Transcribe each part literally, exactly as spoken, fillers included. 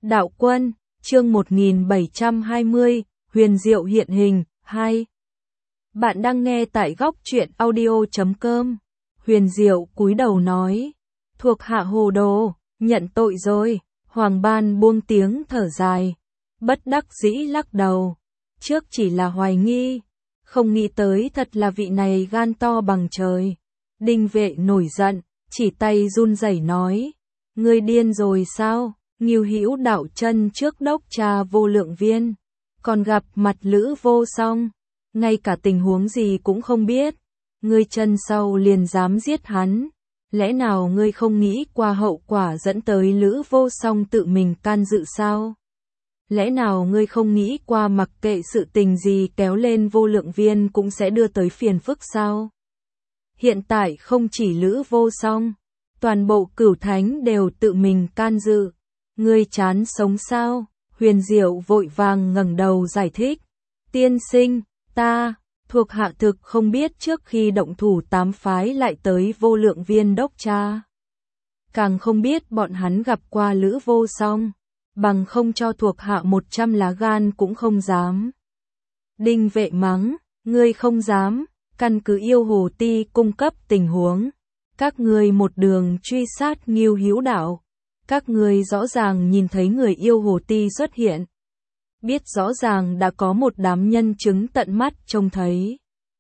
Đạo Quân, chương một nghìn bảy trăm hai mươi, huyền diệu hiện hình, hai. Bạn đang nghe tại góc truyện audio chấm com. Huyền diệu cúi đầu nói, thuộc hạ hồ đồ, nhận tội rồi. Hoàng Ban buông tiếng thở dài, bất đắc dĩ lắc đầu. Trước chỉ là hoài nghi, không nghĩ tới thật là vị này gan to bằng trời. Đinh Vệ nổi giận, chỉ tay run rẩy nói, ngươi điên rồi sao? Ngưu Hữu Đạo chân trước đốc tra Vô Lượng Viên, còn gặp mặt Lữ Vô Song, ngay cả tình huống gì cũng không biết, ngươi chân sau liền dám giết hắn, lẽ nào ngươi không nghĩ qua hậu quả dẫn tới Lữ Vô Song tự mình can dự sao? Lẽ nào ngươi không nghĩ qua mặc kệ sự tình gì kéo lên Vô Lượng Viên cũng sẽ đưa tới phiền phức sao? Hiện tại không chỉ Lữ Vô Song, toàn bộ Cửu Thánh đều tự mình can dự. Ngươi chán sống sao? Huyền Diệu vội vàng ngẩng đầu giải thích. Tiên sinh, ta, thuộc hạ thực không biết trước khi động thủ tám phái lại tới Vô Lượng Viên đốc tra. Càng không biết bọn hắn gặp qua Lữ Vô Song, bằng không cho thuộc hạ một trăm lá gan cũng không dám. Đinh Vệ mắng, ngươi không dám, căn cứ yêu hồ ti cung cấp tình huống. Các ngươi một đường truy sát Ngưu Hữu Đạo. Các ngươi rõ ràng nhìn thấy người yêu hồ ti xuất hiện. Biết rõ ràng đã có một đám nhân chứng tận mắt trông thấy.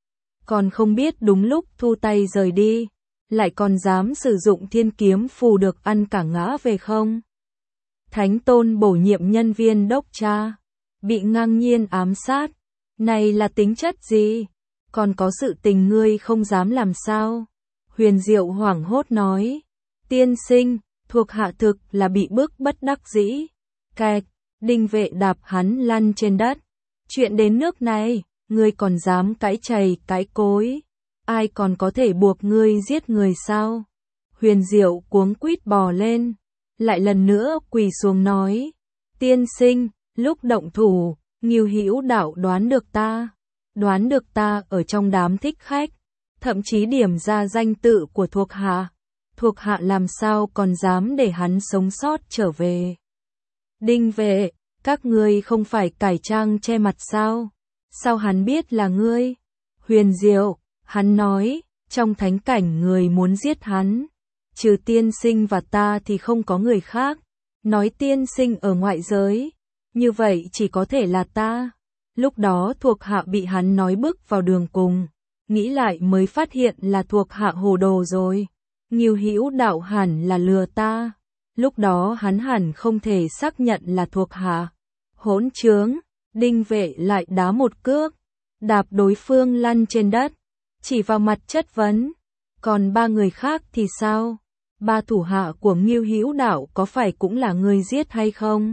Còn không biết đúng lúc thu tay rời đi, lại còn dám sử dụng thiên kiếm phù được ăn cả ngã về không? Thánh Tôn bổ nhiệm nhân viên đốc tra, bị ngang nhiên ám sát. Này là tính chất gì? Còn có sự tình ngươi không dám làm sao? Huyền Diệu hoảng hốt nói, tiên sinh, thuộc hạ thực là bị bức bất đắc dĩ. Cạch, Đinh Vệ đạp hắn lăn trên đất. Chuyện đến nước này, ngươi còn dám cãi chày cãi cối. Ai còn có thể buộc ngươi giết người sao? Huyền Diệu cuống quýt bò lên, lại lần nữa quỳ xuống nói, tiên sinh, lúc động thủ, Ngưu Hữu Đạo đoán được ta, đoán được ta ở trong đám thích khách, thậm chí điểm ra danh tự của thuộc hạ. Thuộc hạ làm sao còn dám để hắn sống sót trở về. Đinh Vệ, các ngươi không phải cải trang che mặt sao? Sao hắn biết là ngươi? Huyền Diệu, hắn nói, trong thánh cảnh người muốn giết hắn. Trừ tiên sinh và ta thì không có người khác. Nói tiên sinh ở ngoại giới, như vậy chỉ có thể là ta. Lúc đó thuộc hạ bị hắn nói bức vào đường cùng. Nghĩ lại mới phát hiện là thuộc hạ hồ đồ rồi. Ngưu Hữu Đạo hẳn là lừa ta, lúc đó hắn hẳn không thể xác nhận là thuộc hạ. Hỗn trướng, Đinh Vệ lại đá một cước, đạp đối phương lăn trên đất, chỉ vào mặt chất vấn. Còn ba người khác thì sao? Ba thủ hạ của Ngưu Hữu Đạo có phải cũng là người giết hay không?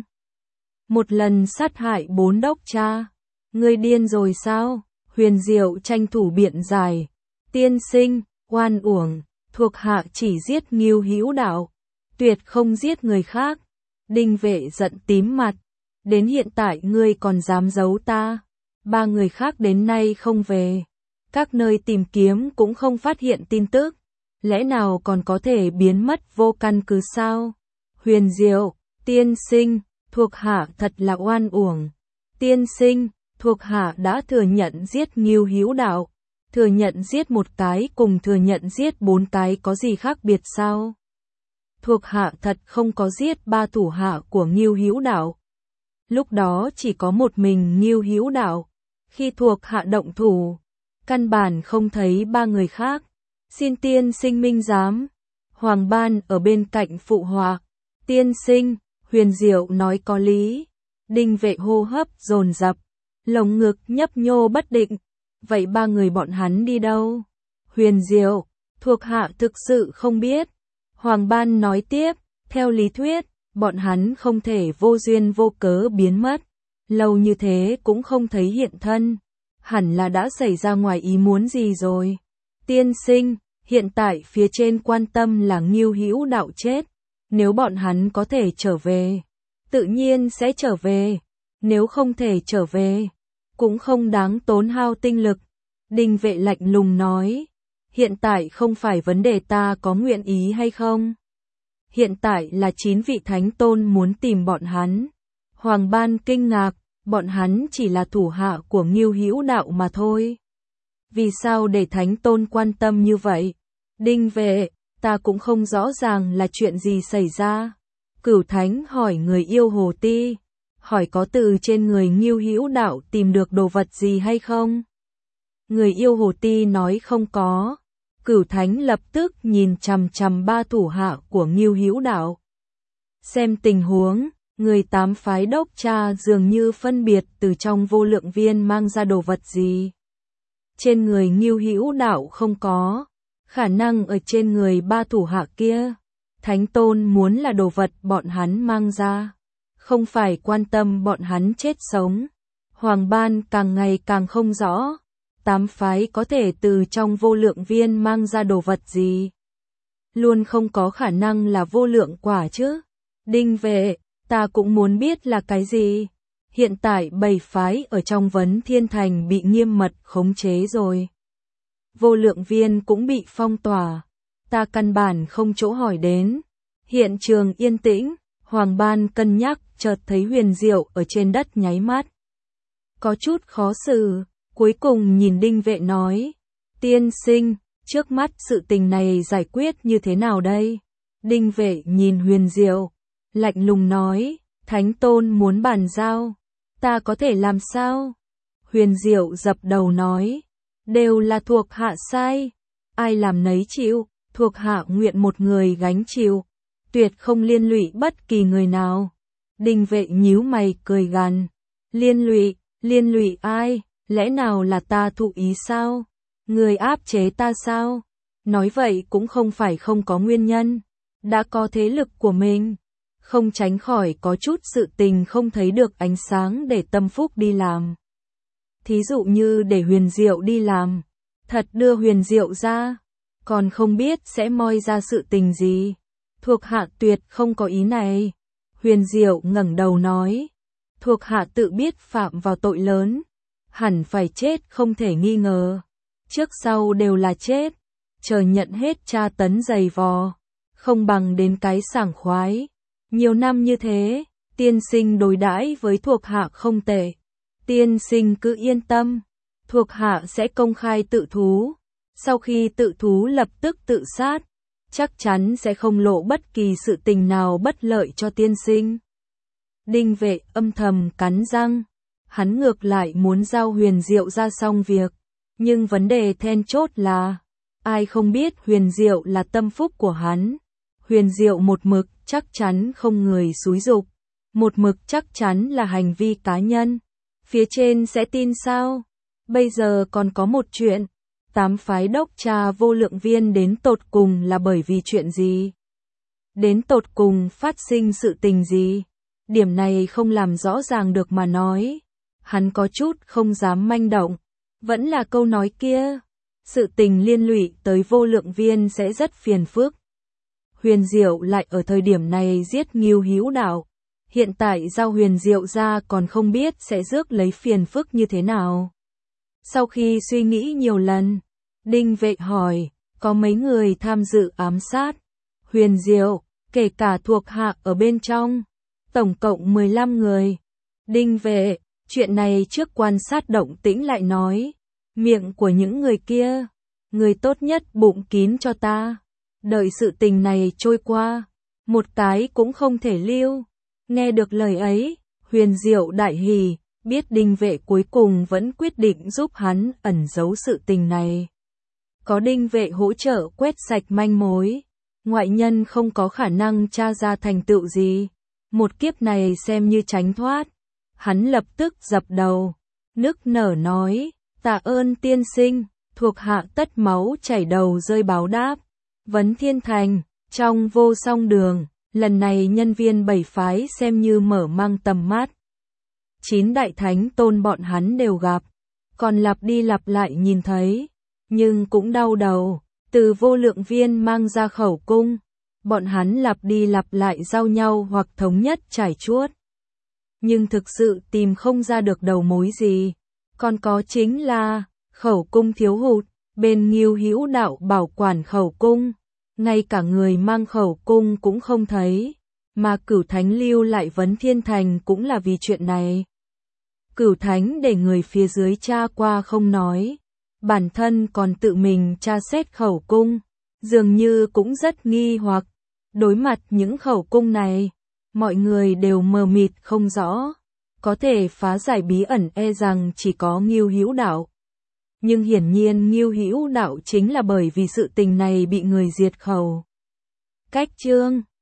Một lần sát hại bốn đốc tra, ngươi điên rồi sao? Huyền Diệu tranh thủ biện giải, tiên sinh, oan uổng. Thuộc hạ chỉ giết Ngưu Hữu Đạo, tuyệt không giết người khác. Đinh Vệ giận tím mặt, đến hiện tại ngươi còn dám giấu ta. Ba người khác đến nay không về, các nơi tìm kiếm cũng không phát hiện tin tức, lẽ nào còn có thể biến mất vô căn cứ sao? Huyền Diệu, tiên sinh, thuộc hạ thật là oan uổng. Tiên sinh, thuộc hạ đã thừa nhận giết Ngưu Hữu Đạo. Thừa nhận giết một cái cùng thừa nhận giết bốn cái có gì khác biệt sao? Thuộc hạ thật không có giết ba thủ hạ của Ngưu Hữu Đạo. Lúc đó chỉ có một mình Ngưu Hữu Đạo. Khi thuộc hạ động thủ, căn bản không thấy ba người khác. Xin tiên sinh minh giám. Hoàng Ban ở bên cạnh phụ họa. Tiên sinh, Huyền Diệu nói có lý. Đinh Vệ hô hấp dồn dập, lồng ngực nhấp nhô bất định. Vậy ba người bọn hắn đi đâu? Huyền Diệu, thuộc hạ thực sự không biết. Hoàng Ban nói tiếp, theo lý thuyết, bọn hắn không thể vô duyên vô cớ biến mất. Lâu như thế cũng không thấy hiện thân. Hẳn là đã xảy ra ngoài ý muốn gì rồi. Tiên sinh, hiện tại phía trên quan tâm là Ngưu Hữu Đạo chết. Nếu bọn hắn có thể trở về, tự nhiên sẽ trở về. Nếu không thể trở về, cũng không đáng tốn hao tinh lực. Đinh Vệ lạnh lùng nói, hiện tại không phải vấn đề ta có nguyện ý hay không. hiện tại là chín vị thánh tôn muốn tìm bọn hắn. Hoàng Ban kinh ngạc, bọn hắn chỉ là thủ hạ của Ngưu Hữu Đạo mà thôi. Vì sao để thánh tôn quan tâm như vậy? Đinh Vệ, ta cũng không rõ ràng là chuyện gì xảy ra. Cửu Thánh hỏi người yêu Hồ Ti, hỏi có từ trên người Ngưu Hữu Đạo tìm được đồ vật gì hay không? Người yêu Hồ Ti nói không có. Cửu Thánh lập tức nhìn chằm chằm ba thủ hạ của Ngưu Hữu Đạo. Xem tình huống, người tám phái đốc tra dường như phân biệt từ trong vô lượng viên mang ra đồ vật gì. Trên người Ngưu Hữu Đạo không có, khả năng ở trên người ba thủ hạ kia. Thánh tôn muốn là đồ vật bọn hắn mang ra, không phải quan tâm bọn hắn chết sống. Hoàng Ban càng ngày càng không rõ, tám phái có thể từ trong vô lượng viên mang ra đồ vật gì. Luôn không có khả năng là vô lượng quả chứ. Đinh Vệ, ta cũng muốn biết là cái gì. Hiện tại bảy phái ở trong Vấn Thiên Thành bị nghiêm mật khống chế rồi. Vô lượng viên cũng bị phong tỏa. Ta căn bản không chỗ hỏi đến. Hiện trường yên tĩnh, Hoàng Ban cân nhắc chợt thấy Huyền Diệu ở trên đất nháy mắt. Có chút khó xử, cuối cùng nhìn Đinh Vệ nói. Tiên sinh, trước mắt sự tình này giải quyết như thế nào đây? Đinh Vệ nhìn Huyền Diệu, lạnh lùng nói, Thánh Tôn muốn bàn giao, ta có thể làm sao? Huyền Diệu dập đầu nói, đều là thuộc hạ sai, ai làm nấy chịu, thuộc hạ nguyện một người gánh chịu, tuyệt không liên lụy bất kỳ người nào. Đinh Vệ nhíu mày cười gằn, liên lụy, liên lụy ai, lẽ nào là ta thụ ý sao? Người áp chế ta sao? Nói vậy cũng không phải không có nguyên nhân, đã có thế lực của mình, không tránh khỏi có chút sự tình không thấy được ánh sáng để Tâm Phúc đi làm. Thí dụ như để Huyền Diệu đi làm, thật đưa Huyền Diệu ra, còn không biết sẽ moi ra sự tình gì. Thuộc hạ tuyệt không có ý này. Huyền Diệu ngẩng đầu nói, thuộc hạ tự biết phạm vào tội lớn, hẳn phải chết không thể nghi ngờ. Trước sau đều là chết, chờ nhận hết tra tấn dày vò, không bằng đến cái sảng khoái. Nhiều năm như thế, tiên sinh đối đãi với thuộc hạ không tệ. Tiên sinh cứ yên tâm, thuộc hạ sẽ công khai tự thú. Sau khi tự thú lập tức tự sát, chắc chắn sẽ không lộ bất kỳ sự tình nào bất lợi cho tiên sinh. Đinh Vệ âm thầm cắn răng, hắn ngược lại muốn giao Huyền Diệu ra xong việc, nhưng vấn đề then chốt là, ai không biết Huyền Diệu là tâm phúc của hắn. Huyền Diệu một mực chắc chắn không người xúi giục, một mực chắc chắn là hành vi cá nhân. Phía trên sẽ tin sao? Bây giờ còn có một chuyện, tám phái đốc tra vô lượng viên đến tột cùng là bởi vì chuyện gì? Đến tột cùng phát sinh sự tình gì? Điểm này không làm rõ ràng được mà nói. Hắn có chút không dám manh động. Vẫn là câu nói kia, sự tình liên lụy tới vô lượng viên sẽ rất phiền phức. Huyền Diệu lại ở thời điểm này giết Ngưu Hữu Đạo. Hiện tại giao Huyền Diệu ra còn không biết sẽ rước lấy phiền phức như thế nào. Sau khi suy nghĩ nhiều lần, Đinh Vệ hỏi, có mấy người tham dự ám sát? Huyền Diệu, kể cả thuộc hạ ở bên trong, tổng cộng mười lăm người. Đinh Vệ, chuyện này trước quan sát động tĩnh lại nói, miệng của những người kia, người tốt nhất bụng kín cho ta. Đợi sự tình này trôi qua, một cái cũng không thể lưu. Nghe được lời ấy, Huyền Diệu đại hỉ, biết Đinh Vệ cuối cùng vẫn quyết định giúp hắn ẩn giấu sự tình này. Có Đinh Vệ hỗ trợ quét sạch manh mối, ngoại nhân không có khả năng tra ra thành tựu gì. Một kiếp này xem như tránh thoát. Hắn lập tức dập đầu, nức nở nói, tạ ơn tiên sinh, thuộc hạ tất máu chảy đầu rơi báo đáp. Vấn Thiên Thành, trong vô song đường, lần này nhân viên bảy phái xem như mở mang tầm mắt. Chín đại thánh tôn bọn hắn đều gặp, còn lặp đi lặp lại nhìn thấy, nhưng cũng đau đầu. Từ vô lượng viên mang ra khẩu cung, bọn hắn lặp đi lặp lại giao nhau hoặc thống nhất trải chuốt. Nhưng thực sự tìm không ra được đầu mối gì. Còn có chính là khẩu cung thiếu hụt, bên Ngưu Hữu Đạo bảo quản khẩu cung, ngay cả người mang khẩu cung cũng không thấy, mà Cửu Thánh lưu lại vấn thiên thành cũng là vì chuyện này. Cửu Thánh để người phía dưới tra qua không nói, bản thân còn tự mình tra xét khẩu cung, dường như cũng rất nghi hoặc. Đối mặt những khẩu cung này, mọi người đều mờ mịt không rõ, có thể phá giải bí ẩn e rằng chỉ có Ngưu Hữu Đạo. Nhưng hiển nhiên Ngưu Hữu Đạo chính là bởi vì sự tình này bị người diệt khẩu. Cách chương